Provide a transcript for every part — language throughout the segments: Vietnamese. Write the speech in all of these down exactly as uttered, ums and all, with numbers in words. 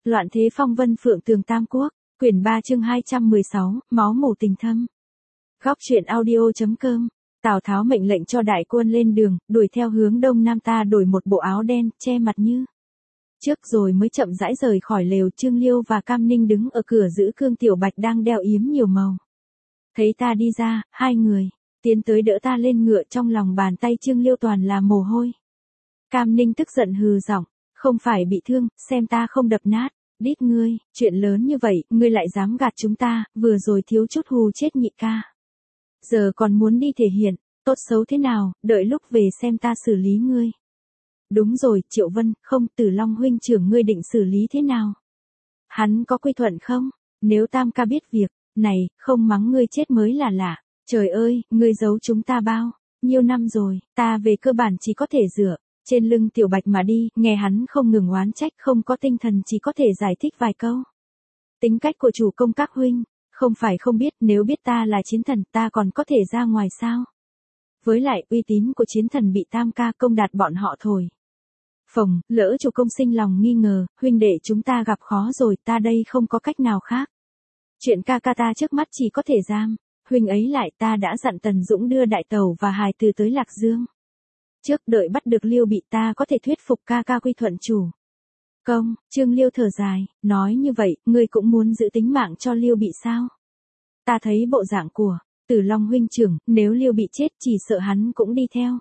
Loạn thế phong vân phượng tường Tam Quốc, quyển ba chương hai trăm mười sáu, máu mủ tình thâm. Góc truyện audio.com. Tào Tháo mệnh lệnh cho đại quân lên đường, đuổi theo hướng đông nam, ta đổi một bộ áo đen, che mặt như trước rồi mới chậm rãi rời khỏi lều. Trương Liêu và Cam Ninh đứng ở cửa giữ Cương Tiểu Bạch đang đeo yếm nhiều màu. Thấy ta đi ra, hai người tiến tới đỡ ta lên ngựa, trong lòng bàn tay Trương Liêu toàn là mồ hôi. Cam Ninh tức giận hừ giọng, không phải bị thương, xem ta không đập nát. Đít ngươi, chuyện lớn như vậy, ngươi lại dám gạt chúng ta, vừa rồi thiếu chút hù chết nhị ca. Giờ còn muốn đi thể hiện, tốt xấu thế nào, đợi lúc về xem ta xử lý ngươi. Đúng rồi, Triệu Vân, không, Tử Long huynh trưởng ngươi định xử lý thế nào? Hắn có quy thuận không? Nếu Tam ca biết việc này, không mắng ngươi chết mới là lạ. Trời ơi, ngươi giấu chúng ta bao nhiêu năm rồi, ta về cơ bản chỉ có thể dựa trên lưng Tiểu Bạch mà đi. Nghe hắn không ngừng oán trách, không có tinh thần, chỉ có thể giải thích vài câu. Tính cách của chủ công các huynh, không phải không biết, nếu biết ta là chiến thần, ta còn có thể ra ngoài sao? Với lại, uy tín của chiến thần bị Tam ca công đạt bọn họ thổi phồng, lỡ chủ công sinh lòng nghi ngờ, huynh đệ chúng ta gặp khó rồi, ta đây không có cách nào khác. Chuyện ca ca ta trước mắt chỉ có thể giam huynh ấy lại, ta đã dặn Tần Dũng đưa đại tẩu và hài từ tới Lạc Dương. Trước đợi bắt được Liêu Bị, ta có thể thuyết phục ca ca quy thuận chủ công. Trương Liêu thở dài, nói như vậy, ngươi cũng muốn giữ tính mạng cho Liêu Bị sao? Ta thấy bộ dạng của Tử Long huynh trưởng, nếu Liêu Bị chết chỉ sợ hắn cũng đi theo.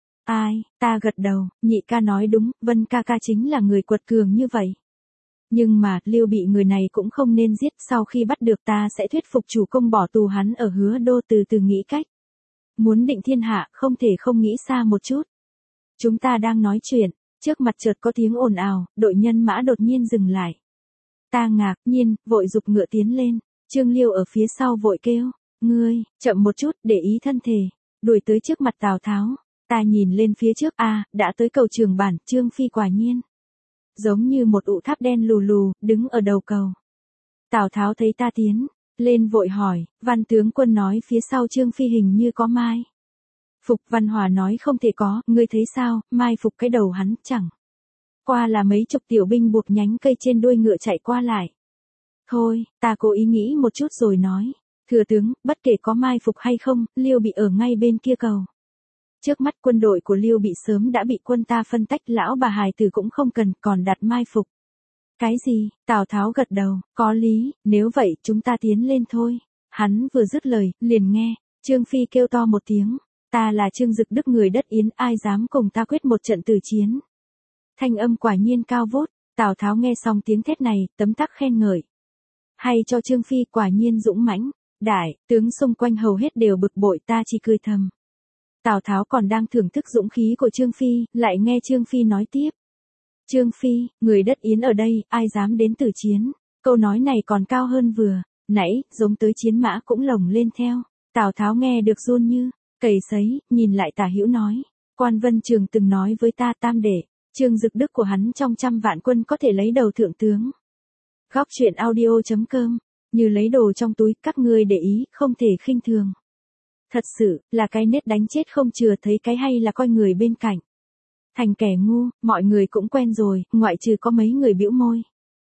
Ai, ta gật đầu, nhị ca nói đúng, Vân ca ca chính là người quật cường như vậy. Nhưng mà, Liêu Bị người này cũng không nên giết, sau khi bắt được ta sẽ thuyết phục chủ công bỏ tù hắn ở Hứa Đô, từ từ nghĩ cách. Muốn định thiên hạ, không thể không nghĩ xa một chút. Chúng ta đang nói chuyện, trước mặt chợt có tiếng ồn ào, đội nhân mã đột nhiên dừng lại. Ta ngạc nhiên, vội giục ngựa tiến lên, Trương Liêu ở phía sau vội kêu, ngươi, chậm một chút, để ý thân thể, đuổi tới trước mặt Tào Tháo. Ta nhìn lên phía trước, a, à, đã tới cầu Trường Bản. Trương Phi quả nhiên giống như một ụ tháp đen lù lù, đứng ở đầu cầu. Tào Tháo thấy ta tiến lên vội hỏi, Văn tướng quân nói phía sau Trương Phi hình như có mai phục. Văn Hòa nói không thể có, ngươi thấy sao? Mai phục cái đầu hắn chẳng qua là mấy chục tiểu binh buộc nhánh cây trên đuôi ngựa chạy qua lại. Thôi, ta cố ý nghĩ một chút rồi nói, thừa tướng, bất kể có mai phục hay không, Liêu Bị ở ngay bên kia cầu. Trước mắt quân đội của Liêu Bị sớm đã bị quân ta phân tách, lão bà hài tử cũng không cần, còn đặt mai phục. Cái gì? Tào Tháo gật đầu, có lý, nếu vậy chúng ta tiến lên thôi. Hắn vừa dứt lời, liền nghe Trương Phi kêu to một tiếng, ta là Trương Dực Đức người đất Yến, ai dám cùng ta quyết một trận tử chiến. Thanh âm quả nhiên cao vút. Tào Tháo nghe xong tiếng thét này, tấm tắc khen ngợi. Hay cho Trương Phi, quả nhiên dũng mãnh. Đại tướng xung quanh hầu hết đều bực bội, ta chỉ cười thầm. Tào Tháo còn đang thưởng thức dũng khí của Trương Phi, lại nghe Trương Phi nói tiếp. Trương Phi, người đất Yến ở đây, ai dám đến tử chiến? Câu nói này còn cao hơn vừa nãy, giống tới chiến mã cũng lồng lên theo. Tào Tháo nghe được run như cầy sấy, nhìn lại Tả Hữu nói, Quan Vân Trường từng nói với ta, Tam đệ, Trương Dực Đức của hắn trong trăm vạn quân có thể lấy đầu thượng tướng. Góc truyện audio.com, như lấy đồ trong túi, các ngươi để ý, không thể khinh thường. Thật sự, là cái nết đánh chết không chừa, thấy cái hay là coi người bên cạnh thành kẻ ngu. Mọi người cũng quen rồi, ngoại trừ có mấy người bĩu môi.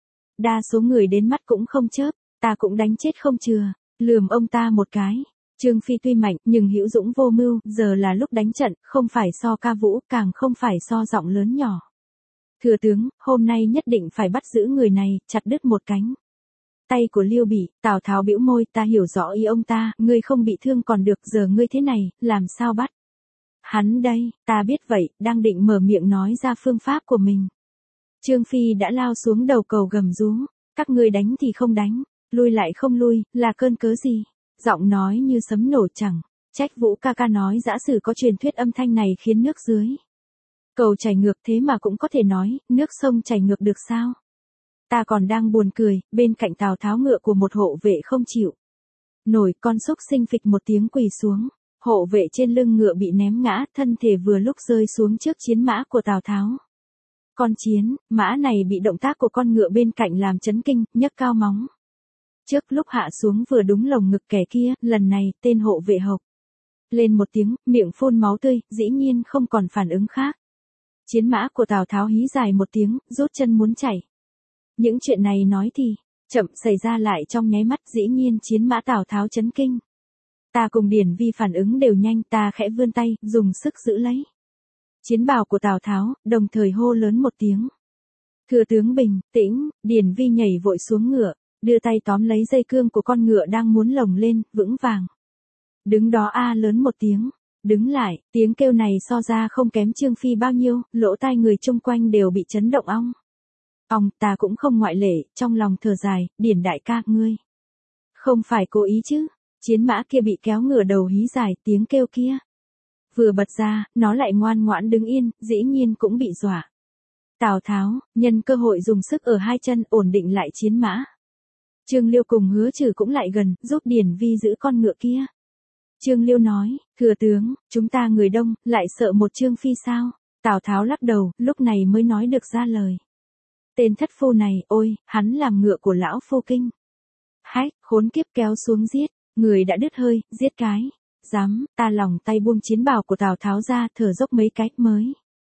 Đa số người đến mắt cũng không chớp, ta cũng đánh chết không chừa, lườm ông ta một cái. Trương Phi tuy mạnh, nhưng hữu dũng vô mưu, giờ là lúc đánh trận, không phải so ca vũ, càng không phải so giọng lớn nhỏ. Thừa tướng, hôm nay nhất định phải bắt giữ người này, chặt đứt một cánh tay của Liêu Bị. Tào Tháo bĩu môi, ta hiểu rõ ý ông ta, ngươi không bị thương còn được, giờ ngươi thế này, làm sao bắt hắn đây? Ta biết vậy, đang định mở miệng nói ra phương pháp của mình. Trương Phi đã lao xuống đầu cầu gầm rú, các ngươi đánh thì không đánh, lui lại không lui, là cơn cớ gì? Giọng nói như sấm nổ, chẳng trách Vũ ca ca nói giả sử có truyền thuyết âm thanh này khiến nước dưới cầu chảy ngược, thế mà cũng có thể nói, nước sông chảy ngược được sao? Ta còn đang buồn cười, bên cạnh Tào Tháo ngựa của một hộ vệ không chịu nổi, con xúc sinh phịch một tiếng quỳ xuống. Hộ vệ trên lưng ngựa bị ném ngã, thân thể vừa lúc rơi xuống trước chiến mã của Tào Tháo. Con chiến mã này bị động tác của con ngựa bên cạnh làm chấn kinh, nhấc cao móng trước lúc hạ xuống vừa đúng lồng ngực kẻ kia. Lần này, tên hộ vệ hộc lên một tiếng, miệng phun máu tươi, dĩ nhiên không còn phản ứng khác. Chiến mã của Tào Tháo hí dài một tiếng, rút chân muốn chạy. Những chuyện này nói thì, chậm xảy ra lại trong nháy mắt, dĩ nhiên chiến mã Tào Tháo chấn kinh. Ta cùng Điển Vi phản ứng đều nhanh, ta khẽ vươn tay, dùng sức giữ lấy chiến bào của Tào Tháo, đồng thời hô lớn một tiếng. Thừa tướng bình tĩnh. Điển Vi nhảy vội xuống ngựa, đưa tay tóm lấy dây cương của con ngựa đang muốn lồng lên, vững vàng. Đứng đó a lớn một tiếng. Đứng lại, tiếng kêu này so ra không kém Trương Phi bao nhiêu, lỗ tai người chung quanh đều bị chấn động ong. Ong, ta cũng không ngoại lệ, trong lòng thở dài, Điển đại ca, ngươi không phải cố ý chứ? Chiến mã kia bị kéo ngửa đầu hí dài, tiếng kêu kia vừa bật ra, nó lại ngoan ngoãn đứng yên, dĩ nhiên cũng bị dọa. Tào Tháo, nhân cơ hội dùng sức ở hai chân ổn định lại chiến mã. Trương Liêu cùng Hứa Trừ cũng lại gần, giúp Điển Vi giữ con ngựa kia. Trương Liêu nói, thừa tướng, chúng ta người đông, lại sợ một Trương Phi sao? Tào Tháo lắc đầu, lúc này mới nói được ra lời. Tên thất phu này, ôi, hắn làm ngựa của lão phu kinh. Hách, khốn kiếp, kéo xuống giết, người đã đứt hơi, giết cái. Dám, ta lòng tay buông chiến bào của Tào Tháo ra, thở dốc mấy cái mới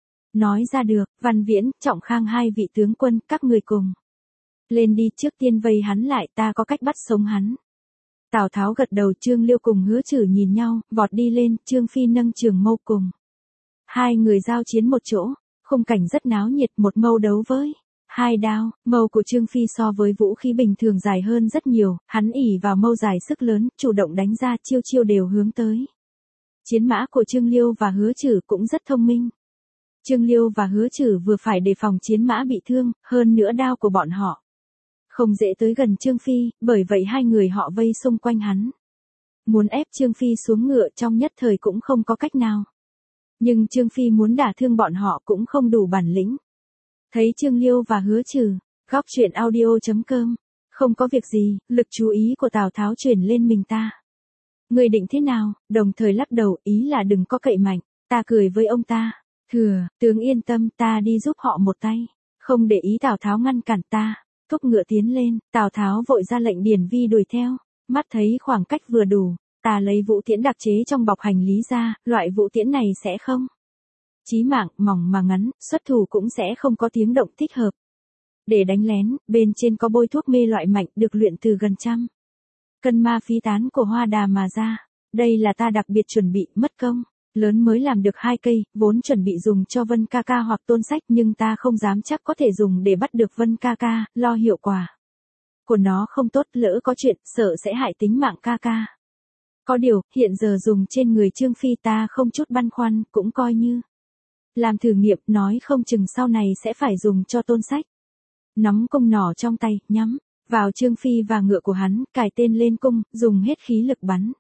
nói ra được. Văn Viễn, Trọng Khang, hai vị tướng quân, các người cùng lên đi, trước tiên vây hắn lại, ta có cách bắt sống hắn. Tào Tháo gật đầu. Trương Liêu cùng Hứa Trừ nhìn nhau, vọt đi lên. Trương Phi nâng trường mâu cùng hai người giao chiến một chỗ, khung cảnh rất náo nhiệt. Một mâu đấu với hai đao. Mâu của Trương Phi so với vũ khí bình thường dài hơn rất nhiều, hắn ỷ vào mâu dài sức lớn, chủ động đánh ra, chiêu chiêu đều hướng tới. Chiến mã của Trương Liêu và Hứa Trừ cũng rất thông minh. Trương Liêu và Hứa Trừ vừa phải đề phòng chiến mã bị thương, hơn nữa đao của bọn họ không dễ tới gần Trương Phi, bởi vậy hai người họ vây xung quanh hắn, muốn ép Trương Phi xuống ngựa, trong nhất thời cũng không có cách nào. Nhưng Trương Phi muốn đả thương bọn họ cũng không đủ bản lĩnh. Thấy Trương Liêu và Hứa Trừ, góc truyện audio chấm com, không có việc gì, lực chú ý của Tào Tháo chuyển lên mình ta. Người định thế nào? Đồng thời lắc đầu, ý là đừng có cậy mạnh. Ta cười với ông ta, thừa tướng yên tâm, ta đi giúp họ một tay. Không để ý Tào Tháo ngăn cản ta, thúc ngựa tiến lên. Tào Tháo vội ra lệnh Điển Vi đuổi theo, mắt thấy khoảng cách vừa đủ, ta lấy vũ tiễn đặc chế trong bọc hành lý ra. Loại vũ tiễn này sẽ không chí mạng, mỏng mà ngắn, xuất thủ cũng sẽ không có tiếng động thích hợp để đánh lén. Bên trên có bôi thuốc mê loại mạnh, được luyện từ gần trăm cân ma phi tán của hoa đà mà ra. Đây là ta đặc biệt chuẩn bị, mất công lớn mới làm được hai cây, vốn chuẩn bị dùng cho Vân ca ca hoặc Tôn Sách, nhưng ta không dám chắc có thể dùng để bắt được Vân ca ca, lo hiệu quả của nó không tốt, lỡ có chuyện, sợ sẽ hại tính mạng ca ca. Có điều, hiện giờ dùng trên người Trương Phi ta không chút băn khoăn, cũng coi như làm thử nghiệm, nói không chừng sau này sẽ phải dùng cho Tôn Sách. Nắm cung nỏ trong tay, nhắm vào Trương Phi và ngựa của hắn, cài tên lên cung, dùng hết khí lực bắn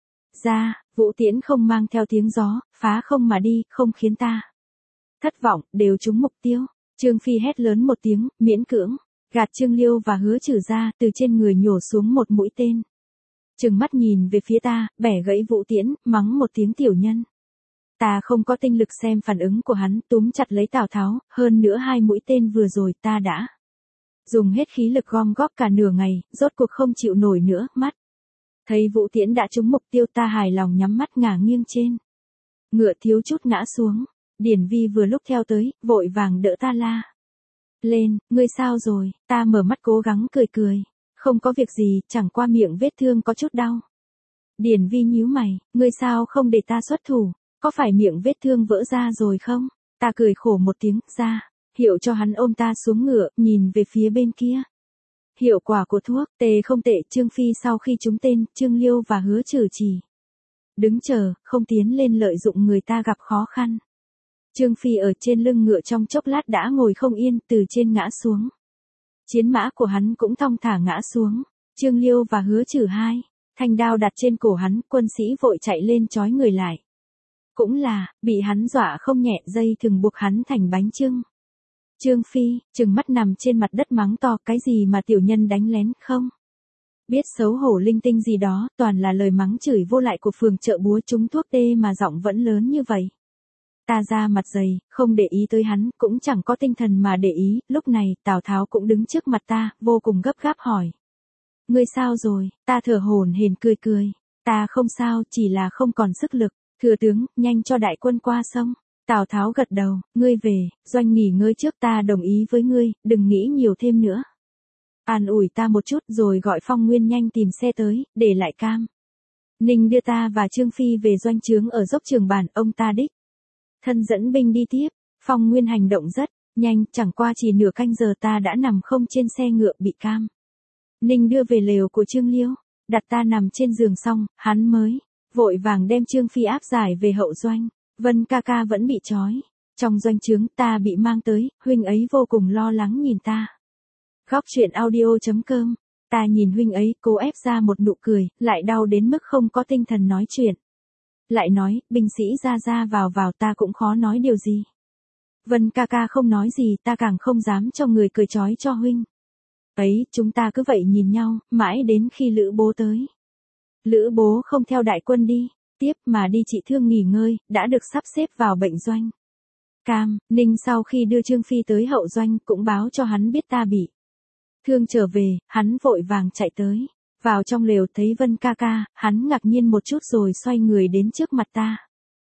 ra. Vũ tiễn không mang theo tiếng gió, phá không mà đi, không khiến ta thất vọng, đều trúng mục tiêu. Trương Phi hét lớn một tiếng, miễn cưỡng gạt Trương Liêu và Hứa Trừ ra, từ trên người nhổ xuống một mũi tên. Trừng mắt nhìn về phía ta, bẻ gãy vũ tiễn, mắng một tiếng tiểu nhân. Ta không có tinh lực xem phản ứng của hắn, túm chặt lấy Tào Tháo, hơn nữa hai mũi tên vừa rồi ta đã dùng hết khí lực gom góp cả nửa ngày, rốt cuộc không chịu nổi nữa. Mắt thấy vũ tiễn đã trúng mục tiêu, ta hài lòng nhắm mắt ngả nghiêng trên ngựa, thiếu chút ngã xuống. Điển Vi vừa lúc theo tới, vội vàng đỡ ta la lên, ngươi sao rồi? Ta mở mắt cố gắng cười cười, không có việc gì, chẳng qua miệng vết thương có chút đau. Điển Vi nhíu mày, ngươi sao không để ta xuất thủ? Có phải miệng vết thương vỡ ra rồi không? Ta cười khổ một tiếng, ra hiệu cho hắn ôm ta xuống ngựa, nhìn về phía bên kia. Hiệu quả của thuốc tê không tệ. Trương Phi sau khi trúng tên, Trương Liêu và Hứa Trừ chỉ đứng chờ, không tiến lên lợi dụng người ta gặp khó khăn. Trương Phi ở trên lưng ngựa trong chốc lát đã ngồi không yên, từ trên ngã xuống. Chiến mã của hắn cũng thong thả ngã xuống. Trương Liêu và Hứa Trừ hai thanh đao đặt trên cổ hắn, quân sĩ vội chạy lên trói người lại. Cũng là, bị hắn dọa không nhẹ, dây thừng buộc hắn thành bánh chưng. Trương Phi, trừng mắt nằm trên mặt đất mắng to, cái gì mà tiểu nhân đánh lén, không biết xấu hổ linh tinh gì đó, toàn là lời mắng chửi vô lại của phường chợ búa trúng thuốc tê mà giọng vẫn lớn như vậy. Ta ra mặt dày, không để ý tới hắn, cũng chẳng có tinh thần mà để ý. Lúc này, Tào Tháo cũng đứng trước mặt ta, vô cùng gấp gáp hỏi. Ngươi sao rồi? Ta thở hổn hển cười cười. Ta không sao, chỉ là không còn sức lực. Thừa tướng, nhanh cho đại quân qua sông. Tào Tháo gật đầu, ngươi về, doanh nghỉ ngơi trước, ta đồng ý với ngươi, đừng nghĩ nhiều thêm nữa. An ủi ta một chút rồi gọi Phong Nguyên nhanh tìm xe tới, để lại Cam Ninh đưa ta và Trương Phi về doanh trướng ở dốc Trường Bản, ông ta đích thân dẫn binh đi tiếp. Phong Nguyên hành động rất nhanh, chẳng qua chỉ nửa canh giờ ta đã nằm không trên xe ngựa bị Cam Ninh đưa về lều của Trương Liêu, đặt ta nằm trên giường xong, hắn mới vội vàng đem Trương Phi áp giải về hậu doanh. Vân ca ca vẫn bị trói trong doanh trướng, ta bị mang tới, huynh ấy vô cùng lo lắng nhìn ta. Góc truyện audio.com. Ta nhìn huynh ấy, cố ép ra một nụ cười, lại đau đến mức không có tinh thần nói chuyện. Lại nói, binh sĩ ra ra vào vào, ta cũng khó nói điều gì. Vân ca ca không nói gì, ta càng không dám cho người cười trói cho huynh ấy. Chúng ta cứ vậy nhìn nhau, mãi đến khi Lữ bố tới. Lữ bố không theo đại quân đi tiếp mà đi trị thương nghỉ ngơi, đã được sắp xếp vào bệnh doanh. Cam Ninh sau khi đưa Trương Phi tới hậu doanh cũng báo cho hắn biết ta bị thương trở về, hắn vội vàng chạy tới. Vào trong lều thấy Vân ca ca, hắn ngạc nhiên một chút rồi xoay người đến trước mặt ta.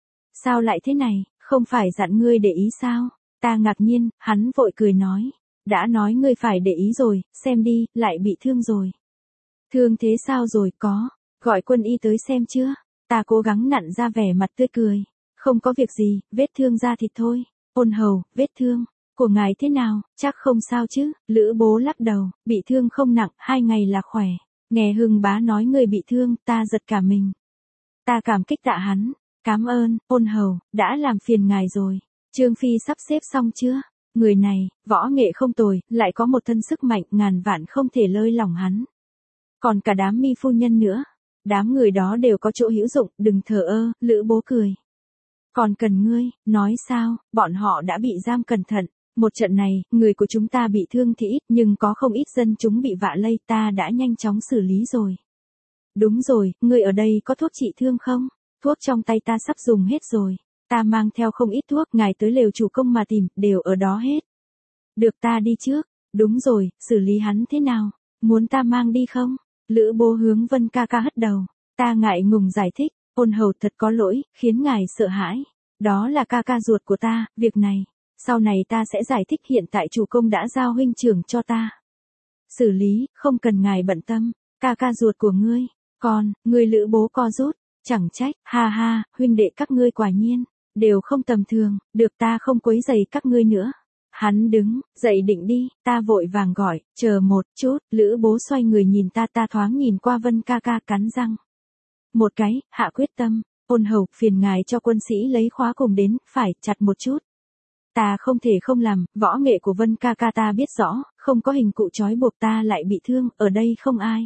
Sao lại thế này, không phải dặn ngươi để ý sao? Ta ngạc nhiên, hắn vội cười nói. Đã nói ngươi phải để ý rồi, xem đi, lại bị thương rồi. Thương thế sao rồi, có gọi quân y tới xem chưa? Ta cố gắng nặn ra vẻ mặt tươi cười. Không có việc gì, vết thương da thịt thôi. Ôn hầu, vết thương của ngài thế nào, chắc không sao chứ? Lữ bố lắc đầu, bị thương không nặng, hai ngày là khỏe. Nghe Hưng bá nói người bị thương, ta giật cả mình. Ta cảm kích tạ hắn. Cám ơn, ôn hầu, đã làm phiền ngài rồi. Trương Phi sắp xếp xong chưa? Người này, võ nghệ không tồi, lại có một thân sức mạnh, ngàn vạn không thể lơi lỏng hắn. Còn cả đám mi phu nhân nữa. Đám người đó đều có chỗ hữu dụng, đừng thờ ơ, Lữ bố cười. Còn cần ngươi, nói sao, bọn họ đã bị giam cẩn thận. Một trận này, người của chúng ta bị thương thì ít, nhưng có không ít dân chúng bị vạ lây, ta đã nhanh chóng xử lý rồi. Đúng rồi, ngươi ở đây có thuốc trị thương không? Thuốc trong tay ta sắp dùng hết rồi. Ta mang theo không ít thuốc, ngài tới lều chủ công mà tìm, đều ở đó hết. Được, ta đi trước. Đúng rồi, xử lý hắn thế nào? Muốn ta mang đi không? Lữ bố hướng Vân ca ca hất đầu. Ta ngại ngùng giải thích. Ôn hầu thật có lỗi, khiến ngài sợ hãi. Đó là ca ca ruột của ta, việc này. Sau này ta sẽ giải thích, hiện tại chủ công đã giao huynh trưởng cho ta xử lý, không cần ngài bận tâm. Ca ca ruột của ngươi. Còn, ngươi Lữ bố co rút. Chẳng trách, ha ha, huynh đệ các ngươi quả nhiên đều không tầm thường, được, ta không quấy rầy các ngươi nữa. Hắn đứng dậy định đi, ta vội vàng gọi, chờ một chút. Lữ bố xoay người nhìn ta, ta thoáng nhìn qua Vân ca ca, cắn răng một cái, hạ quyết tâm. Ôn hầu, phiền ngài cho quân sĩ lấy khóa cùng đến, phải chặt một chút. Ta không thể không làm, võ nghệ của Vân ca ca ta biết rõ, không có hình cụ trói buộc ta lại bị thương, ở đây không ai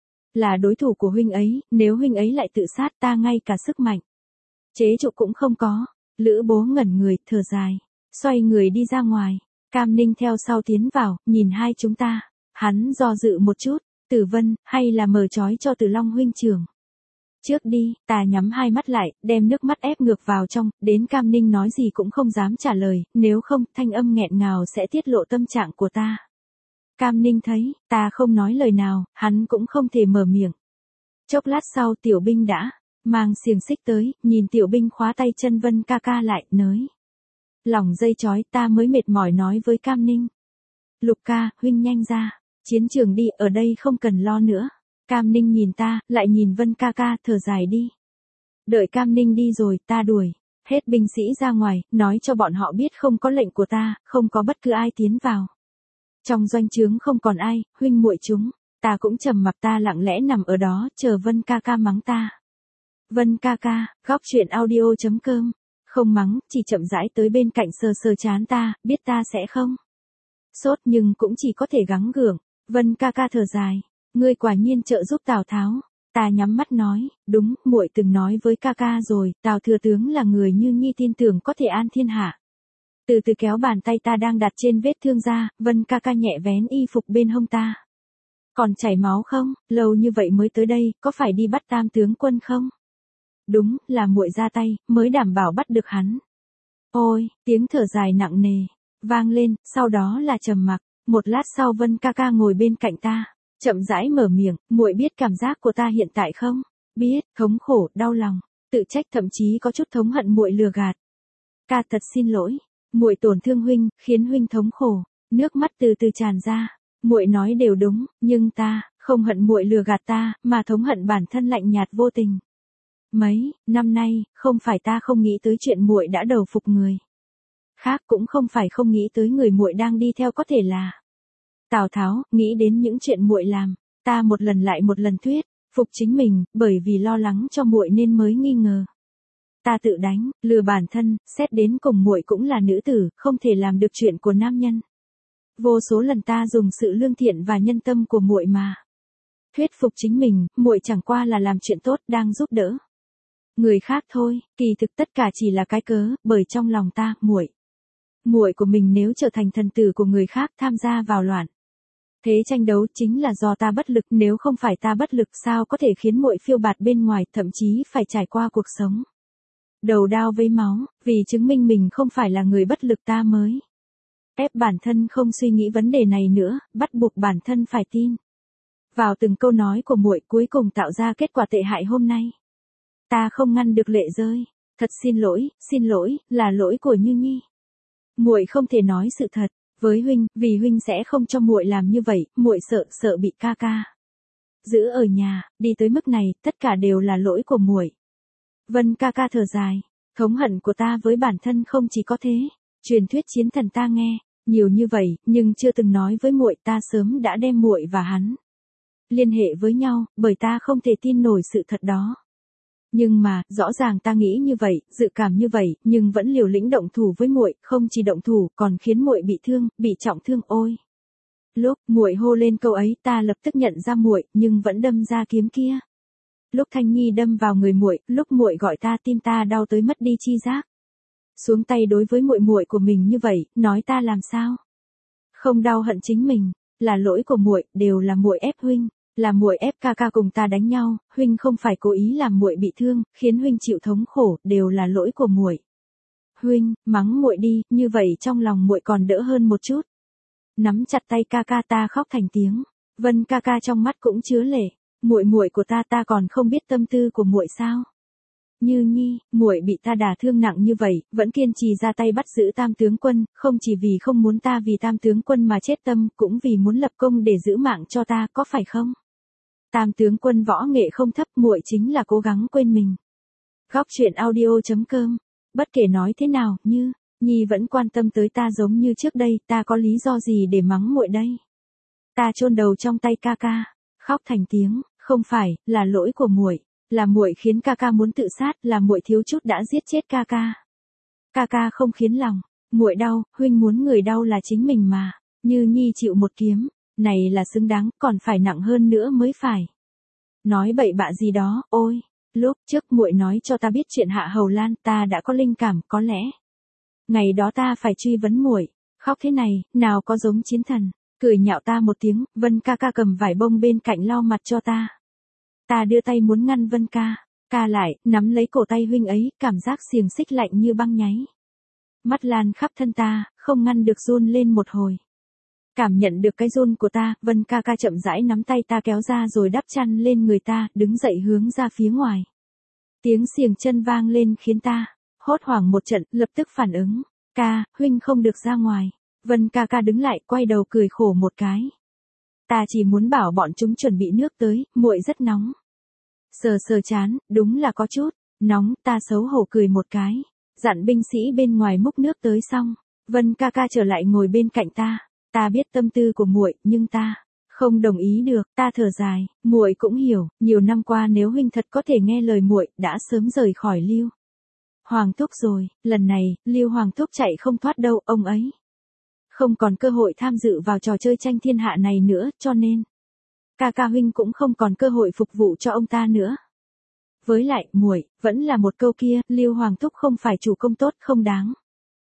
là đối thủ của huynh ấy, nếu huynh ấy lại tự sát, ta ngay cả sức mạnh chế trụ cũng không có. Lữ bố ngẩn người, thở dài, xoay người đi ra ngoài. Cam Ninh theo sau tiến vào, nhìn hai chúng ta. Hắn do dự một chút, Tử Vân, hay là mở trói cho Tử Long huynh trưởng trước đi. Ta nhắm hai mắt lại, đem nước mắt ép ngược vào trong, đến Cam Ninh nói gì cũng không dám trả lời, nếu không, thanh âm nghẹn ngào sẽ tiết lộ tâm trạng của ta. Cam Ninh thấy, ta không nói lời nào, hắn cũng không thể mở miệng. Chốc lát sau, tiểu binh đã mang xiềng xích tới, nhìn tiểu binh khóa tay chân Vân ca ca lại, nới lỏng dây trói, ta mới mệt mỏi nói với Cam Ninh. Lục ca, huynh nhanh ra chiến trường đi, ở đây không cần lo nữa. Cam Ninh nhìn ta, lại nhìn Vân ca ca, thở dài đi. Đợi Cam Ninh đi rồi, ta đuổi hết binh sĩ ra ngoài, nói cho bọn họ biết không có lệnh của ta, không có bất cứ ai tiến vào. Trong doanh trướng không còn ai, huynh muội chúng. Ta cũng trầm mặc, ta lặng lẽ nằm ở đó, chờ Vân ca ca mắng ta. Vân ca ca, góc truyện audio.com. Không mắng, chỉ chậm rãi tới bên cạnh sờ sờ trán ta, biết ta sẽ không sốt nhưng cũng chỉ có thể gắng gượng. Vân ca ca thở dài. Ngươi quả nhiên trợ giúp Tào Tháo. Ta nhắm mắt nói, đúng, muội từng nói với ca ca rồi, Tào thừa tướng là người như nhi, tin tưởng có thể an thiên hạ. Từ từ kéo bàn tay ta đang đặt trên vết thương ra, Vân ca ca nhẹ vén y phục bên hông ta. Còn chảy máu không? Lâu như vậy mới tới đây, có phải đi bắt Tam tướng quân không? Đúng, là muội ra tay, mới đảm bảo bắt được hắn. Ôi, tiếng thở dài nặng nề vang lên, sau đó là trầm mặc. Một lát sau Vân ca ca ngồi bên cạnh ta, chậm rãi mở miệng, muội biết cảm giác của ta hiện tại không? Biết, thống khổ, đau lòng, tự trách, thậm chí có chút thống hận muội lừa gạt. Ca thật xin lỗi, muội tổn thương huynh, khiến huynh thống khổ. Nước mắt từ từ tràn ra. Muội nói đều đúng, nhưng ta không hận muội lừa gạt ta, mà thống hận bản thân lạnh nhạt vô tình. Mấy năm nay, không phải ta không nghĩ tới chuyện muội đã đầu phục người khác, cũng không phải không nghĩ tới người muội đang đi theo có thể là Tào Tháo, nghĩ đến những chuyện muội làm, ta một lần lại một lần thuyết phục chính mình, bởi vì lo lắng cho muội nên mới nghi ngờ. Ta tự đánh, lừa bản thân, xét đến cùng muội cũng là nữ tử, không thể làm được chuyện của nam nhân. Vô số lần ta dùng sự lương thiện và nhân tâm của muội mà thuyết phục chính mình, muội chẳng qua là làm chuyện tốt, đang giúp đỡ người khác thôi, kỳ thực tất cả chỉ là cái cớ, bởi trong lòng ta, muội, muội của mình nếu trở thành thần tử của người khác, tham gia vào loạn thế tranh đấu, chính là do ta bất lực, nếu không phải ta bất lực sao có thể khiến muội phiêu bạt bên ngoài, thậm chí phải trải qua cuộc sống đầu đao với máu, vì chứng minh mình không phải là người bất lực ta mới ép bản thân không suy nghĩ vấn đề này nữa, bắt buộc bản thân phải tin vào từng câu nói của muội, cuối cùng tạo ra kết quả tệ hại hôm nay. Ta không ngăn được lệ rơi, thật xin lỗi, xin lỗi, là lỗi của Như Nhi. Muội không thể nói sự thật với huynh, vì huynh sẽ không cho muội làm như vậy, muội sợ, sợ bị ca ca giữ ở nhà, đi tới mức này, tất cả đều là lỗi của muội. Vân ca ca thở dài, thống hận của ta với bản thân không chỉ có thế, truyền thuyết chiến thần ta nghe nhiều như vậy, nhưng chưa từng nói với muội, ta sớm đã đem muội và hắn liên hệ với nhau, bởi ta không thể tin nổi sự thật đó. Nhưng mà, rõ ràng ta nghĩ như vậy, dự cảm như vậy, nhưng vẫn liều lĩnh động thủ với muội, không chỉ động thủ, còn khiến muội bị thương, bị trọng thương, ôi. Lúc muội hô lên câu ấy, ta lập tức nhận ra muội, nhưng vẫn đâm ra kiếm kia. Lúc Thanh Nhi đâm vào người muội, lúc muội gọi ta, tim ta đau tới mất đi chi giác. Xuống tay đối với muội muội của mình như vậy, nói ta làm sao? Không đau hận chính mình, là lỗi của muội, đều là muội ép huynh. Là muội ép ca ca cùng ta đánh nhau, huynh không phải cố ý làm muội bị thương, khiến huynh chịu thống khổ, đều là lỗi của muội. Huynh, mắng muội đi, như vậy trong lòng muội còn đỡ hơn một chút. Nắm chặt tay ca ca, ta khóc thành tiếng. Vân ca ca trong mắt cũng chứa lệ, muội muội của ta, ta còn không biết tâm tư của muội sao? Như Nhi, muội bị ta đả thương nặng như vậy, vẫn kiên trì ra tay bắt giữ Tam tướng quân, không chỉ vì không muốn ta vì Tam tướng quân mà chết tâm, cũng vì muốn lập công để giữ mạng cho ta, có phải không? Tam tướng quân võ nghệ không thấp, muội chính là cố gắng quên mình. Góc truyện audio chấm com. Bất kể nói thế nào, Như Nhi vẫn quan tâm tới ta giống như trước đây, ta có lý do gì để mắng muội đây? Ta chôn đầu trong tay ca ca, khóc thành tiếng, không phải, là lỗi của muội, là muội khiến ca ca muốn tự sát, là muội thiếu chút đã giết chết ca ca. Ca ca không khiến lòng muội đau, huynh muốn người đau là chính mình mà. Như Nhi chịu một kiếm này là xứng đáng, còn phải nặng hơn nữa mới phải. Nói bậy bạ gì đó, ôi, lúc trước muội nói cho ta biết chuyện Hạ Hầu Lan, ta đã có linh cảm, có lẽ ngày đó ta phải truy vấn muội. Khóc thế này, nào có giống chiến thần. Cười nhạo ta một tiếng, Vân ca ca cầm vải bông bên cạnh lau mặt cho ta. Ta đưa tay muốn ngăn Vân ca, ca lại, nắm lấy cổ tay huynh ấy, cảm giác xiềng xích lạnh như băng nháy mắt lan khắp thân ta, không ngăn được run lên một hồi. Cảm nhận được cái run của ta, Vân ca ca chậm rãi nắm tay ta kéo ra rồi đắp chăn lên người ta, đứng dậy hướng ra phía ngoài. Tiếng xiềng chân vang lên khiến ta hốt hoảng một trận, lập tức phản ứng. Ca, huynh không được ra ngoài. Vân ca ca đứng lại, quay đầu cười khổ một cái. Ta chỉ muốn bảo bọn chúng chuẩn bị nước tới, muội rất nóng. Sờ sờ chán, đúng là có chút nóng, ta xấu hổ cười một cái. Dặn binh sĩ bên ngoài múc nước tới xong, Vân ca ca trở lại ngồi bên cạnh ta. Ta biết tâm tư của muội, nhưng ta không đồng ý được, ta thở dài, muội cũng hiểu, nhiều năm qua nếu huynh thật có thể nghe lời muội, đã sớm rời khỏi Lưu Hoàng thúc rồi, lần này, Lưu Hoàng thúc chạy không thoát đâu, ông ấy không còn cơ hội tham dự vào trò chơi tranh thiên hạ này nữa, cho nên ca ca huynh cũng không còn cơ hội phục vụ cho ông ta nữa. Với lại, muội, vẫn là một câu kia, Lưu Hoàng thúc không phải chủ công tốt, không đáng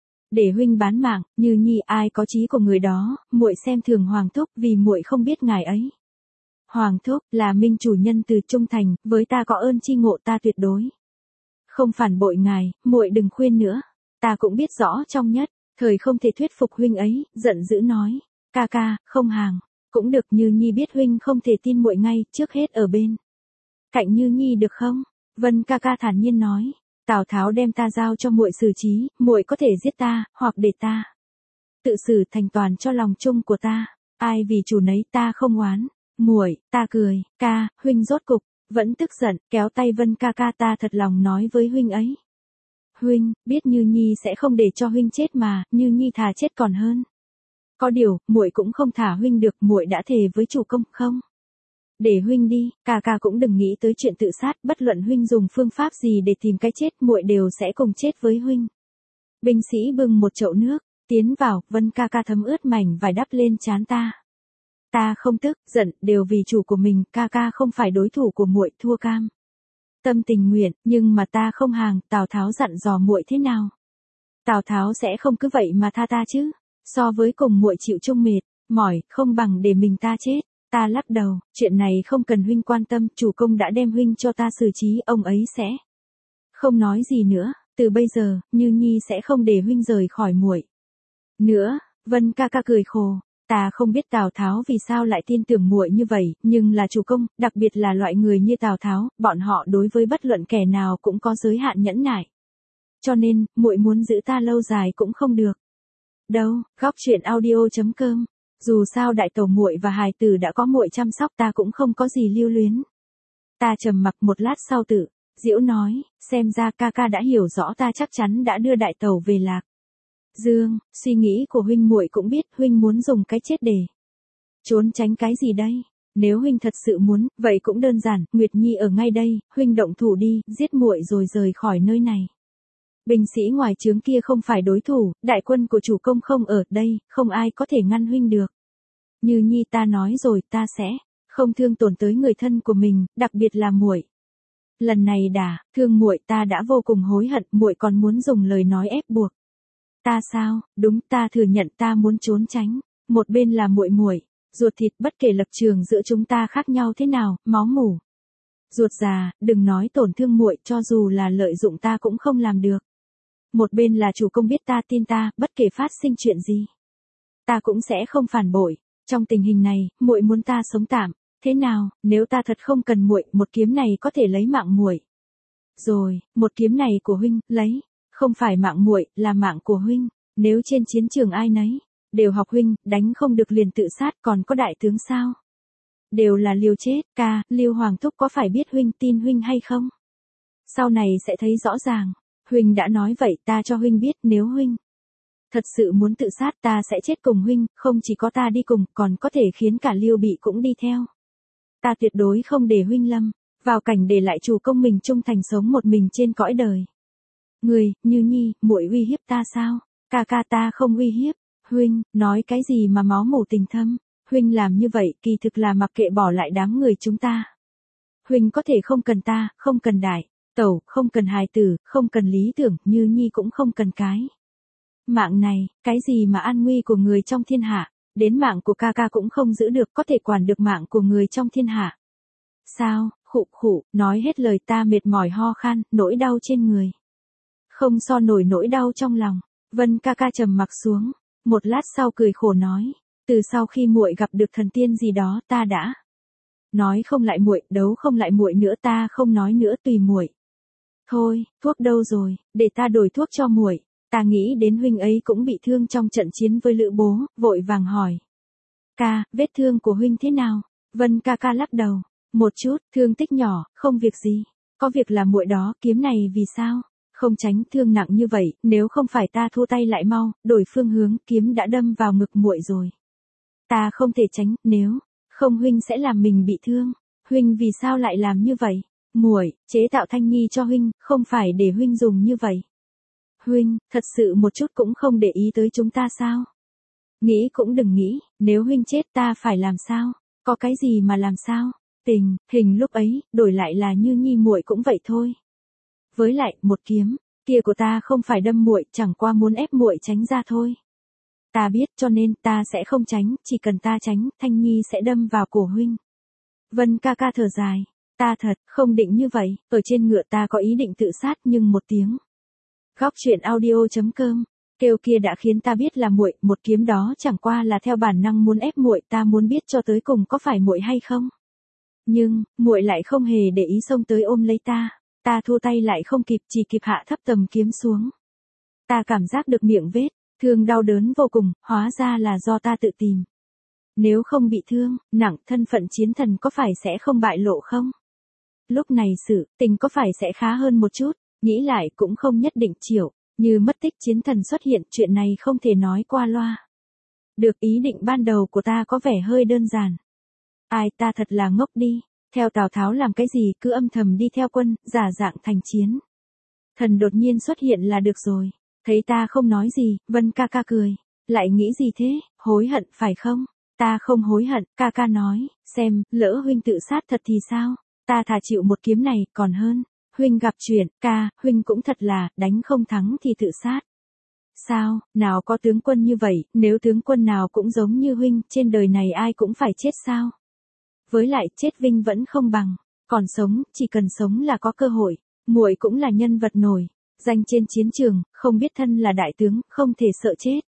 để huynh bán mạng. Như Nhi, ai có chí của người đó, muội xem thường Hoàng thúc, vì muội không biết ngài ấy. Hoàng thúc là minh chủ nhân từ trung thành, với ta có ơn chi ngộ, ta tuyệt đối không phản bội ngài, muội đừng khuyên nữa. Ta cũng biết rõ trong nhất thời không thể thuyết phục huynh ấy, giận dữ nói, ca ca, không hàng, cũng được. Như Nhi biết huynh không thể tin muội ngay, trước hết ở bên cạnh Như Nhi được không? Vân ca ca thản nhiên nói, Tào Tháo đem ta giao cho muội xử trí, muội có thể giết ta, hoặc để ta tự xử thành toàn cho lòng chung của ta. Ai vì chủ nấy, ta không oán. Muội, ta cười, ca, huynh rốt cục vẫn tức giận, kéo tay Vân ca ca, ta thật lòng nói với huynh ấy. Huynh, biết Như Nhi sẽ không để cho huynh chết mà, Như Nhi thà chết còn hơn. Có điều, muội cũng không thả huynh được, muội đã thề với chủ công, không? Để huynh đi, ca ca cũng đừng nghĩ tới chuyện tự sát, bất luận huynh dùng phương pháp gì để tìm cái chết, muội đều sẽ cùng chết với huynh. Binh sĩ bưng một chậu nước, tiến vào, Vân ca ca thấm ướt mảnh vải đắp lên trán ta. Ta không tức, giận, đều vì chủ của mình, ca ca không phải đối thủ của muội, thua cam. Tâm tình nguyện, nhưng mà ta không hàng, Tào Tháo dặn dò muội thế nào? Tào Tháo sẽ không cứ vậy mà tha ta chứ, so với cùng muội chịu chung mệt, mỏi, không bằng để mình ta chết. Ta lắc đầu, chuyện này không cần huynh quan tâm, chủ công đã đem huynh cho ta xử trí, ông ấy sẽ không nói gì nữa, từ bây giờ, Như Nhi sẽ không để huynh rời khỏi muội nữa. Vân ca ca cười khổ, ta không biết Tào Tháo vì sao lại tin tưởng muội như vậy, nhưng là chủ công, đặc biệt là loại người như Tào Tháo, bọn họ đối với bất luận kẻ nào cũng có giới hạn nhẫn nại. Cho nên, muội muốn giữ ta lâu dài cũng không được. Đâu, góc truyện audio chấm com. Dù sao đại tẩu muội và hài tử đã có muội chăm sóc, ta cũng không có gì lưu luyến. Ta trầm mặc một lát sau tự giễu nói, xem ra ca ca đã hiểu rõ, ta chắc chắn đã đưa đại tẩu về Lạc Dương. Suy nghĩ của huynh muội cũng biết, huynh muốn dùng cái chết để trốn tránh cái gì đây? Nếu huynh thật sự muốn, vậy cũng đơn giản, Nguyệt Nhi ở ngay đây, huynh động thủ đi, giết muội rồi rời khỏi nơi này. Binh sĩ ngoài trướng kia không phải đối thủ, đại quân của chủ công không ở đây, không ai có thể ngăn huynh được. Như Nhi, ta nói rồi, ta sẽ không thương tổn tới người thân của mình, đặc biệt là muội. Lần này đả thương muội, ta đã vô cùng hối hận, muội còn muốn dùng lời nói ép buộc ta sao? Đúng, ta thừa nhận ta muốn trốn tránh. Một bên là muội muội, ruột thịt, bất kể lập trường giữa chúng ta khác nhau thế nào, máu mủ ruột già, đừng nói tổn thương muội, cho dù là lợi dụng ta cũng không làm được. Một bên là chủ công, biết ta, tin ta, bất kể phát sinh chuyện gì, ta cũng sẽ không phản bội. Trong tình hình này, muội muốn ta sống tạm, thế nào? Nếu ta thật không cần muội, một kiếm này có thể lấy mạng muội. Rồi, một kiếm này của huynh, lấy, không phải mạng muội, là mạng của huynh. Nếu trên chiến trường ai nấy đều học huynh, đánh không được liền tự sát, còn có đại tướng sao? Đều là liều chết, ca, Lưu Hoàng thúc có phải biết huynh tin huynh hay không? Sau này sẽ thấy rõ ràng. Huynh đã nói vậy, ta cho huynh biết, nếu huynh thật sự muốn tự sát, ta sẽ chết cùng huynh, không chỉ có ta đi cùng, còn có thể khiến cả Lưu Bị cũng đi theo. Ta tuyệt đối không để huynh lâm vào cảnh để lại chủ công mình trung thành sống một mình trên cõi đời. Người, Như Nhi, muội uy hiếp ta sao? Ca ca, ta không uy hiếp. Huynh, nói cái gì mà máu mủ tình thâm? Huynh làm như vậy, kỳ thực là mặc kệ bỏ lại đám người chúng ta. Huynh có thể không cần ta, không cần đại tẩu, không cần hài tử, không cần lý tưởng, Như Nhi cũng không cần cái mạng này, cái gì mà an nguy của người trong thiên hạ, đến mạng của ca ca cũng không giữ được, có thể quản được mạng của người trong thiên hạ. Sao? Khụ khụ, nói hết lời, ta mệt mỏi ho khan, nỗi đau trên người không so nổi nỗi đau trong lòng. Vân ca ca trầm mặc xuống, một lát sau cười khổ nói, từ sau khi muội gặp được thần tiên gì đó, ta đã nói không lại muội, đấu không lại muội nữa, ta không nói nữa, tùy muội. Thôi, thuốc đâu rồi, để ta đổi thuốc cho muội. Ta nghĩ đến huynh ấy cũng bị thương trong trận chiến với Lữ Bố, vội vàng hỏi. Ca, vết thương của huynh thế nào? Vân ca ca lắc đầu, một chút, thương tích nhỏ, không việc gì. Có việc là muội đó, kiếm này vì sao không tránh, thương nặng như vậy, nếu không phải ta thu tay lại mau, đổi phương hướng, kiếm đã đâm vào ngực muội rồi. Ta không thể tránh, nếu không huynh sẽ làm mình bị thương. Huynh vì sao lại làm như vậy? Muội chế tạo thai nhi cho huynh, không phải để huynh dùng như vậy. Huynh, thật sự một chút cũng không để ý tới chúng ta sao? Nghĩ cũng đừng nghĩ, nếu huynh chết ta phải làm sao? Có cái gì mà làm sao? Tình hình lúc ấy, đổi lại là Như Nhi muội cũng vậy thôi. Với lại, một kiếm kia của ta không phải đâm muội, chẳng qua muốn ép muội tránh ra thôi. Ta biết, cho nên ta sẽ không tránh, chỉ cần ta tránh, Thanh Nhi sẽ đâm vào cổ huynh. Vân ca ca thở dài, ta thật không định như vậy, ở trên ngựa ta có ý định tự sát, nhưng một tiếng góc truyện audio chấm com kêu kia đã khiến ta biết là muội, một kiếm đó chẳng qua là theo bản năng muốn ép muội, ta muốn biết cho tới cùng có phải muội hay không. Nhưng muội lại không hề để ý, xông tới ôm lấy ta. Ta thua tay lại không kịp, chỉ kịp hạ thấp tầm kiếm xuống. Ta cảm giác được miệng vết thương đau đớn vô cùng, hóa ra là do ta tự tìm Nếu không bị thương, nặng thân phận chiến thần có phải sẽ không bại lộ không? Lúc này sự tình có phải sẽ khá hơn một chút, nghĩ lại cũng không nhất định chịu, như mất tích chiến thần xuất hiện chuyện này không thể nói qua loa. Được ý định ban đầu của ta có vẻ hơi đơn giản. Ai ta thật là ngốc đi, theo Tào Tháo làm cái gì cứ âm thầm đi theo quân, giả dạng thành chiến. Thần đột nhiên xuất hiện là được rồi, thấy ta không nói gì, Vân ca ca cười, lại nghĩ gì thế, hối hận phải không? Ta không hối hận, ca ca nói, xem, lỡ huynh tự sát thật thì sao, ta thà chịu một kiếm này còn hơn, huynh gặp chuyện, ca, huynh cũng thật là, đánh không thắng thì tự sát. Sao, nào có tướng quân như vậy, nếu tướng quân nào cũng giống như huynh, trên đời này ai cũng phải chết sao? Với lại chết vinh vẫn không bằng, còn sống, chỉ cần sống là có cơ hội, muội cũng là nhân vật nổi, danh trên chiến trường, không biết thân là đại tướng, không thể sợ chết.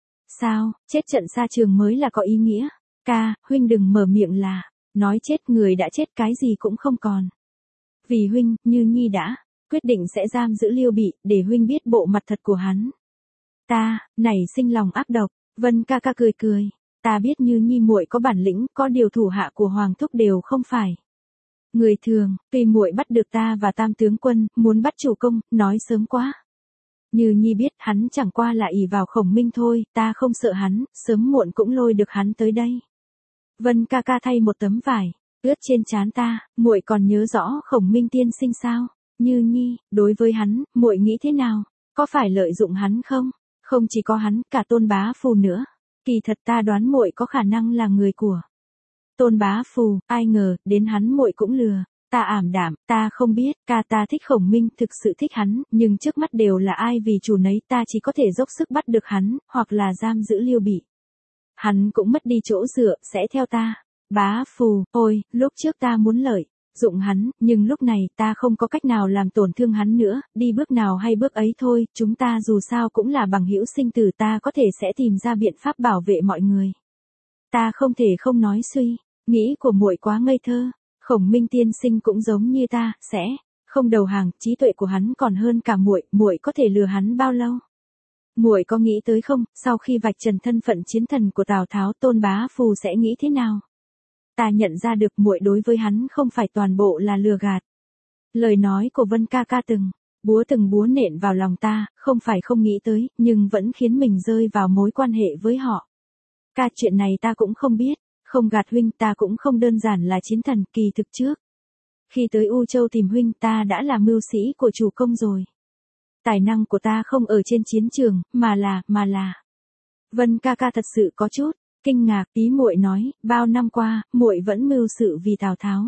Sao, chết trận xa trường mới là có ý nghĩa, ca, huynh đừng mở miệng là, nói chết người đã chết cái gì cũng không còn. Vì huynh, Như Nhi đã, quyết định sẽ giam giữ Liêu Bị, để huynh biết bộ mặt thật của hắn. Ta, nảy sinh lòng ác độc, Vân ca ca cười cười, ta biết Như Nhi muội có bản lĩnh, có điều thủ hạ của Hoàng thúc đều không phải người thường, tuy muội bắt được ta và Tam tướng quân, muốn bắt chủ công, nói sớm quá. Như Nhi biết hắn chẳng qua là ỷ vào Khổng Minh thôi, ta không sợ hắn, sớm muộn cũng lôi được hắn tới đây. Vân ca ca thay một tấm vải, ướt trên trán ta, muội còn nhớ rõ Khổng Minh tiên sinh sao? Như Nhi, đối với hắn, muội nghĩ thế nào? Có phải lợi dụng hắn không? Không chỉ có hắn, cả Tôn Bá Phù nữa. Kỳ thật ta đoán muội có khả năng là người của Tôn Bá Phù, ai ngờ, đến hắn muội cũng lừa. Ta ảm đạm, ta không biết, ca ta thích Khổng Minh, thực sự thích hắn, nhưng trước mắt đều là ai vì chủ nấy, ta chỉ có thể dốc sức bắt được hắn, hoặc là giam giữ Liêu Bị. Hắn cũng mất đi chỗ dựa, sẽ theo ta. Bá Phù, ôi, lúc trước ta muốn lợi dụng hắn, nhưng lúc này ta không có cách nào làm tổn thương hắn nữa, đi bước nào hay bước ấy thôi, chúng ta dù sao cũng là bằng hữu sinh tử, ta có thể sẽ tìm ra biện pháp bảo vệ mọi người. Ta không thể không nói suy, nghĩ của muội quá ngây thơ. Khổng Minh tiên sinh cũng giống như ta, sẽ không đầu hàng, trí tuệ của hắn còn hơn cả muội, muội có thể lừa hắn bao lâu? Muội có nghĩ tới không, sau khi vạch trần thân phận chiến thần của Tào Tháo, Tôn Bá Phù sẽ nghĩ thế nào? Ta nhận ra được muội đối với hắn không phải toàn bộ là lừa gạt. Lời nói của Vân ca ca từng búa từng búa nện vào lòng ta, không phải không nghĩ tới, nhưng vẫn khiến mình rơi vào mối quan hệ với họ. Ca, chuyện này ta cũng không biết. Không gạt huynh, ta cũng không đơn giản là chiến thần, kỳ thực trước. Khi tới U Châu tìm huynh, ta đã là mưu sĩ của chủ công rồi. Tài năng của ta không ở trên chiến trường, mà là, mà là. Vân ca ca thật sự có chút kinh ngạc, ý muội nói, bao năm qua, muội vẫn mưu sự vì Tào Tháo.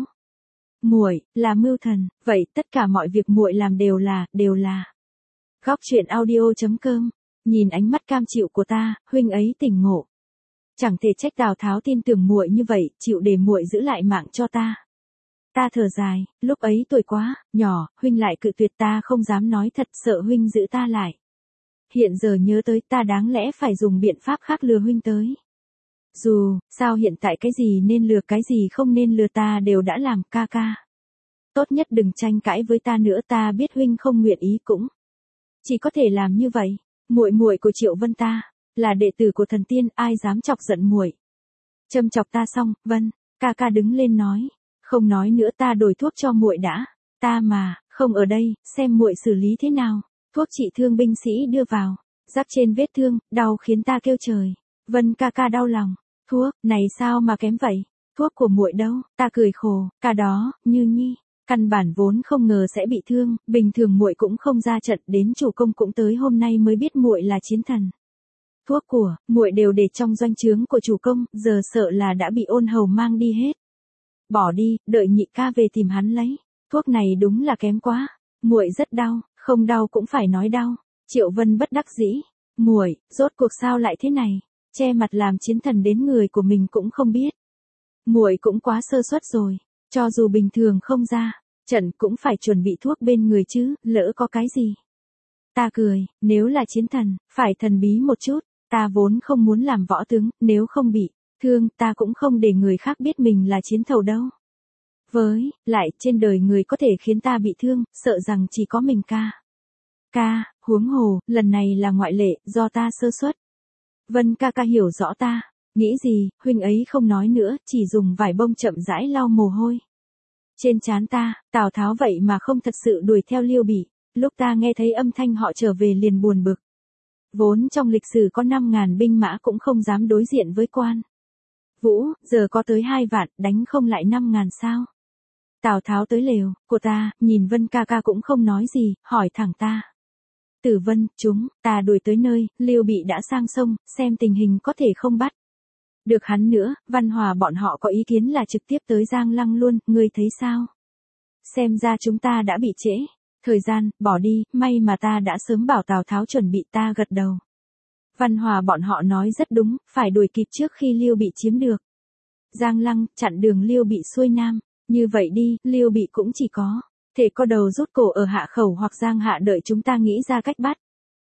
Muội là mưu thần, vậy tất cả mọi việc muội làm đều là, đều là. Góc truyện audio chấm com, nhìn ánh mắt cam chịu của ta, huynh ấy tỉnh ngộ. Chẳng thể trách Tào Tháo tin tưởng muội như vậy, chịu để muội giữ lại mạng cho ta. Ta thở dài, lúc ấy tuổi quá nhỏ, huynh lại cự tuyệt, ta không dám nói thật, sợ huynh giữ ta lại. Hiện giờ nhớ tới, ta đáng lẽ phải dùng biện pháp khác lừa huynh tới. Dù sao hiện tại cái gì nên lừa, cái gì không nên lừa ta đều đã làm, ca ca. Tốt nhất đừng tranh cãi với ta nữa, ta biết huynh không nguyện ý cũng chỉ có thể làm như vậy. Muội muội của Triệu Vân ta là đệ tử của thần tiên, ai dám chọc giận muội. Châm chọc ta xong, Vân ca ca đứng lên nói, không nói nữa, ta đổi thuốc cho muội đã. Ta mà không ở đây, xem muội xử lý thế nào. Thuốc trị thương binh sĩ đưa vào, rắc trên vết thương, đau khiến ta kêu trời. Vân ca ca đau lòng. Thuốc này sao mà kém vậy? Thuốc của muội đâu? Ta cười khổ, cả đó, Như Nhi, căn bản vốn không ngờ sẽ bị thương, bình thường muội cũng không ra trận, đến chủ công cũng tới hôm nay mới biết muội là chiến thần. Thuốc của muội đều để trong doanh trướng của chủ công, giờ sợ là đã bị ôn hầu mang đi hết. Bỏ đi, đợi nhị ca về tìm hắn lấy. Thuốc này đúng là kém quá. Muội rất đau, không đau cũng phải nói đau. Triệu Vân bất đắc dĩ. Muội, rốt cuộc sao lại thế này? Che mặt làm chiến thần đến người của mình cũng không biết. Muội cũng quá sơ suất rồi, cho dù bình thường không ra trận cũng phải chuẩn bị thuốc bên người chứ, lỡ có cái gì. Ta cười, nếu là chiến thần, phải thần bí một chút, ta vốn không muốn làm võ tướng, nếu không bị thương, ta cũng không để người khác biết mình là chiến thầu đâu. Với lại, trên đời người có thể khiến ta bị thương, sợ rằng chỉ có mình ca. Ca, huống hồ, lần này là ngoại lệ, do ta sơ suất. Vân ca ca hiểu rõ ta, Nghĩ gì, huynh ấy không nói nữa, chỉ dùng vải bông chậm rãi lau mồ hôi. Trên trán ta, Tào Tháo vậy mà không thật sự đuổi theo Liêu Bị, lúc ta nghe thấy âm thanh họ trở về liền buồn bực. Vốn trong lịch sử có năm ngàn binh mã cũng không dám đối diện với quan Vũ, giờ có tới hai vạn, đánh không lại năm ngàn sao. Tào Tháo tới lều của ta, nhìn Vân ca ca cũng không nói gì, hỏi thẳng ta. Tử Vân, chúng, ta đuổi tới nơi, Liêu Bị đã sang sông, xem tình hình có thể không bắt được hắn nữa, Văn Hòa bọn họ có ý kiến là trực tiếp tới Giang Lăng luôn, ngươi thấy sao? Xem ra chúng ta đã bị trễ. Thời gian, bỏ đi, may mà ta đã sớm bảo Tào Tháo chuẩn bị, ta gật đầu. Văn Hòa bọn họ nói rất đúng, phải đuổi kịp trước khi Liêu Bị chiếm được Giang Lăng, chặn đường Liêu Bị xuôi nam. Như vậy đi, Liêu Bị cũng chỉ có thể có đầu rút cổ ở Hạ Khẩu hoặc Giang Hạ đợi chúng ta nghĩ ra cách bắt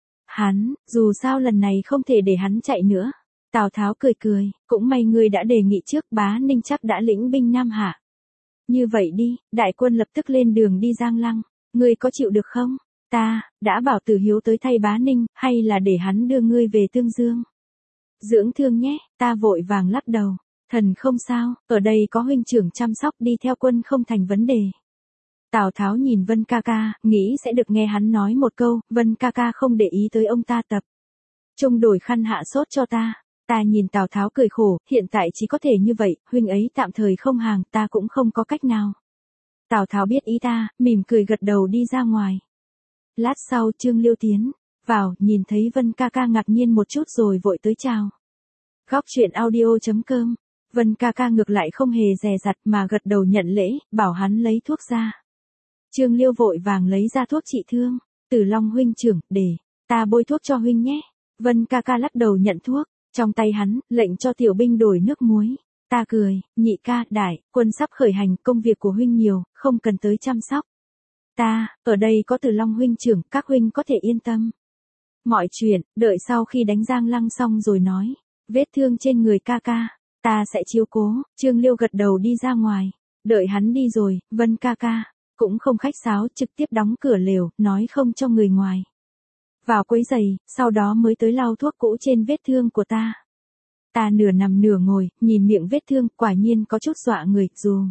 hắn, dù sao lần này không thể để hắn chạy nữa. Tào Tháo cười cười, cũng may ngươi đã đề nghị trước, Bá Ninh chắc đã lĩnh binh Nam Hạ. Như vậy đi, đại quân lập tức lên đường đi Giang Lăng, ngươi có chịu được không? Ta, đã bảo Tử Hiếu tới thay Bá Ninh, hay là để hắn đưa ngươi về Tương Dương? Dưỡng thương nhé, ta vội vàng lắc đầu, thần không sao, ở đây có huynh trưởng chăm sóc, đi theo quân không thành vấn đề. Tào Tháo nhìn Vân ca ca, nghĩ sẽ được nghe hắn nói một câu, Vân ca ca không để ý tới ông ta tập trung đổi khăn hạ sốt cho ta. Ta nhìn Tào Tháo cười khổ, hiện tại chỉ có thể như vậy, huynh ấy tạm thời không hàng, ta cũng không có cách nào. Tào Tháo biết ý ta, mỉm cười gật đầu đi ra ngoài. Lát sau Trương Liêu tiến vào, nhìn thấy Vân ca ca ngạc nhiên một chút rồi vội tới chào. Góc truyện audio chấm com. Vân ca ca ngược lại không hề dè dặt mà gật đầu nhận lễ, bảo hắn lấy thuốc ra. Trương Liêu vội vàng lấy ra thuốc trị thương. Tử Long huynh trưởng, để ta bôi thuốc cho huynh nhé. Vân ca ca lắc đầu nhận thuốc. Trong tay hắn, lệnh cho tiểu binh đổi nước muối. Ta cười, nhị ca, đại, quân sắp khởi hành, công việc của huynh nhiều, không cần tới chăm sóc. Ta, ở đây có Tử Long huynh trưởng, các huynh có thể yên tâm. Mọi chuyện, đợi sau khi đánh Giang Lăng xong rồi nói. Vết thương trên người ca ca, ta sẽ chiếu cố. Trương Liêu gật đầu đi ra ngoài. Đợi hắn đi rồi, Vân ca ca cũng không khách sáo, trực tiếp đóng cửa lều, nói không cho người ngoài vào quấy giày, sau đó mới tới lau thuốc cũ trên vết thương của ta. Ta nửa nằm nửa ngồi, nhìn miệng vết thương, quả nhiên có chút dọa người, dù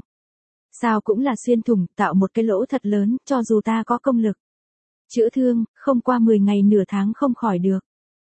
sao cũng là xuyên thủng, tạo một cái lỗ thật lớn, cho dù ta có công lực chữa thương, không qua mười ngày nửa tháng không khỏi được.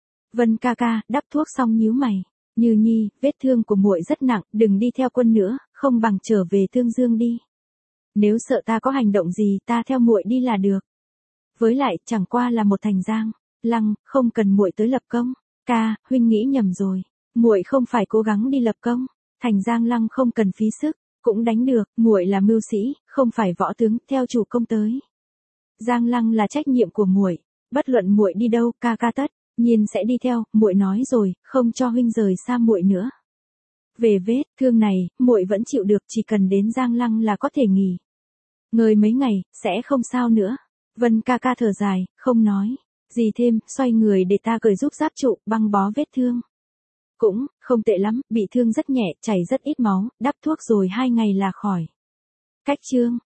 Vân ca ca, đắp thuốc xong nhíu mày. Như Nhi, vết thương của muội rất nặng, đừng đi theo quân nữa, không bằng trở về Tương Dương đi. Nếu sợ ta có hành động gì, ta theo muội đi là được. Với lại, chẳng qua là một thành Giang Lăng, không cần muội tới lập công. Ca, huynh nghĩ nhầm rồi. Muội không phải cố gắng đi lập công. Thành Giang Lăng không cần phí sức, cũng đánh được. Muội là mưu sĩ, không phải võ tướng, theo chủ công tới. Giang Lăng là trách nhiệm của muội. Bất luận muội đi đâu, ca ca tất nhiên sẽ đi theo. Muội nói rồi, không cho huynh rời xa muội nữa. Về vết thương này, muội vẫn chịu được, chỉ cần đến Giang Lăng là có thể nghỉ ngơi mấy ngày, sẽ không sao nữa. Vân ca ca thở dài, không nói gì thêm, xoay người để ta cởi giúp giáp trụ, băng bó vết thương. Cũng, không tệ lắm, bị thương rất nhẹ, chảy rất ít máu, đắp thuốc rồi hai ngày là khỏi. Cách chương.